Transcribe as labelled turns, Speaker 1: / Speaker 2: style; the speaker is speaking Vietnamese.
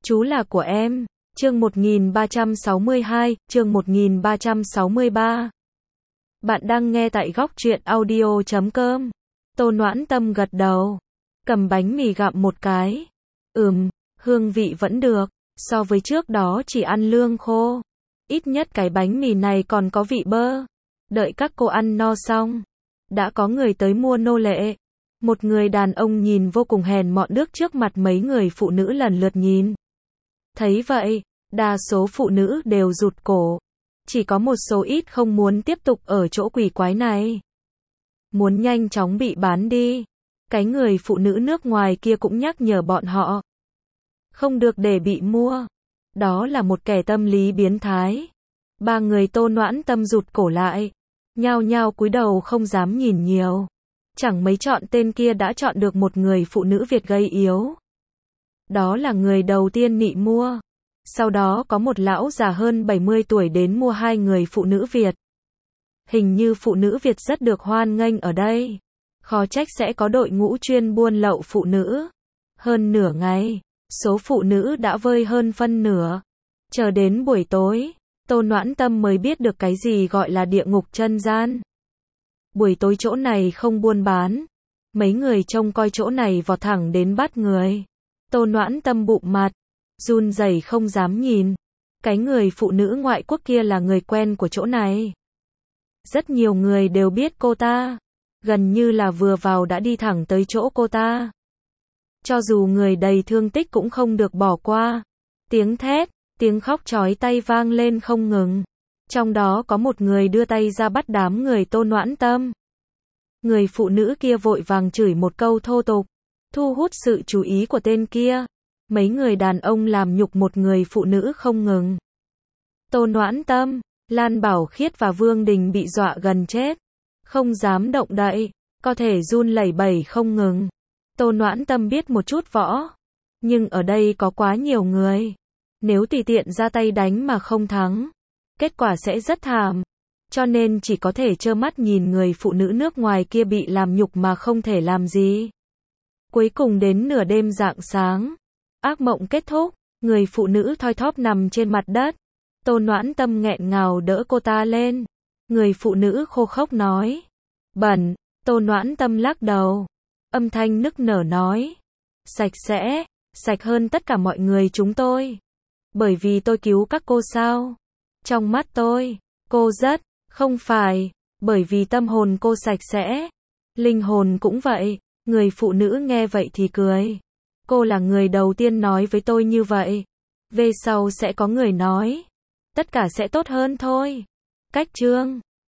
Speaker 1: Chú là của em. Chương 1362, chương 1363. Bạn đang nghe tại góc truyện audio.com. Tô Noãn Tâm gật đầu, cầm bánh mì gặm một cái. Hương vị vẫn được, so với trước đó chỉ ăn lương khô. Ít nhất cái bánh mì này còn có vị bơ. Đợi các cô ăn no xong, đã có người tới mua nô lệ. Một người đàn ông nhìn vô cùng hèn mọn bước trước mặt mấy người phụ nữ lần lượt nhìn. Thấy vậy, đa số phụ nữ đều rụt cổ. Chỉ có một số ít không muốn tiếp tục ở chỗ quỷ quái này. Muốn nhanh chóng bị bán đi. Cái người phụ nữ nước ngoài kia cũng nhắc nhở bọn họ. Không được để bị mua. Đó là một kẻ tâm lý biến thái. Ba người Tô Noãn Tâm rụt cổ lại. Nhao nhao cúi đầu không dám nhìn nhiều. Chẳng mấy chọn tên kia đã chọn được một người phụ nữ Việt gây yếu. Đó là người đầu tiên nị mua. Sau đó có một lão già hơn 70 tuổi đến mua hai người phụ nữ Việt. Hình như phụ nữ Việt rất được hoan nghênh ở đây. Khó trách sẽ có đội ngũ chuyên buôn lậu phụ nữ. Hơn nửa ngày, số phụ nữ đã vơi hơn phân nửa. Chờ đến buổi tối, Tô Noãn Tâm mới biết được cái gì gọi là địa ngục chân gian. Buổi tối chỗ này không buôn bán. Mấy người trông coi chỗ này vọt thẳng đến bắt người. Tô Noãn Tâm bụng mặt, run rẩy không dám nhìn. Cái người phụ nữ ngoại quốc kia là người quen của chỗ này. Rất nhiều người đều biết cô ta. Gần như là vừa vào đã đi thẳng tới chỗ cô ta. Cho dù người đầy thương tích cũng không được bỏ qua. Tiếng thét, tiếng khóc chói tai vang lên không ngừng. Trong đó có một người đưa tay ra bắt đám người Tô Noãn Tâm. Người phụ nữ kia vội vàng chửi một câu thô tục, thu hút sự chú ý của tên kia. Mấy người đàn ông làm nhục một người phụ nữ không ngừng. Tô Noãn Tâm, Lan Bảo Khiết và Vương Đình bị dọa gần chết. Không dám động đậy, có thể run lẩy bẩy không ngừng. Tô Noãn Tâm biết một chút võ. Nhưng ở đây có quá nhiều người. Nếu tùy tiện ra tay đánh mà không thắng, kết quả sẽ rất thảm. Cho nên chỉ có thể trơ mắt nhìn người phụ nữ nước ngoài kia bị làm nhục mà không thể làm gì. Cuối cùng đến nửa đêm rạng sáng, ác mộng kết thúc, người phụ nữ thoi thóp nằm trên mặt đất. Tô Noãn Tâm nghẹn ngào đỡ cô ta lên. Người phụ nữ khô khốc nói. Bẩn. Tô Noãn Tâm lắc đầu. Âm thanh nức nở nói. Sạch sẽ, sạch hơn tất cả mọi người chúng tôi. Bởi vì tôi cứu các cô sao? Trong mắt tôi, cô rất, không phải, bởi vì tâm hồn cô sạch sẽ. Linh hồn cũng vậy. Người phụ nữ nghe vậy thì cười. Cô là người đầu tiên nói với tôi như vậy. Về sau sẽ có người nói. Tất cả sẽ tốt hơn thôi. Cách chương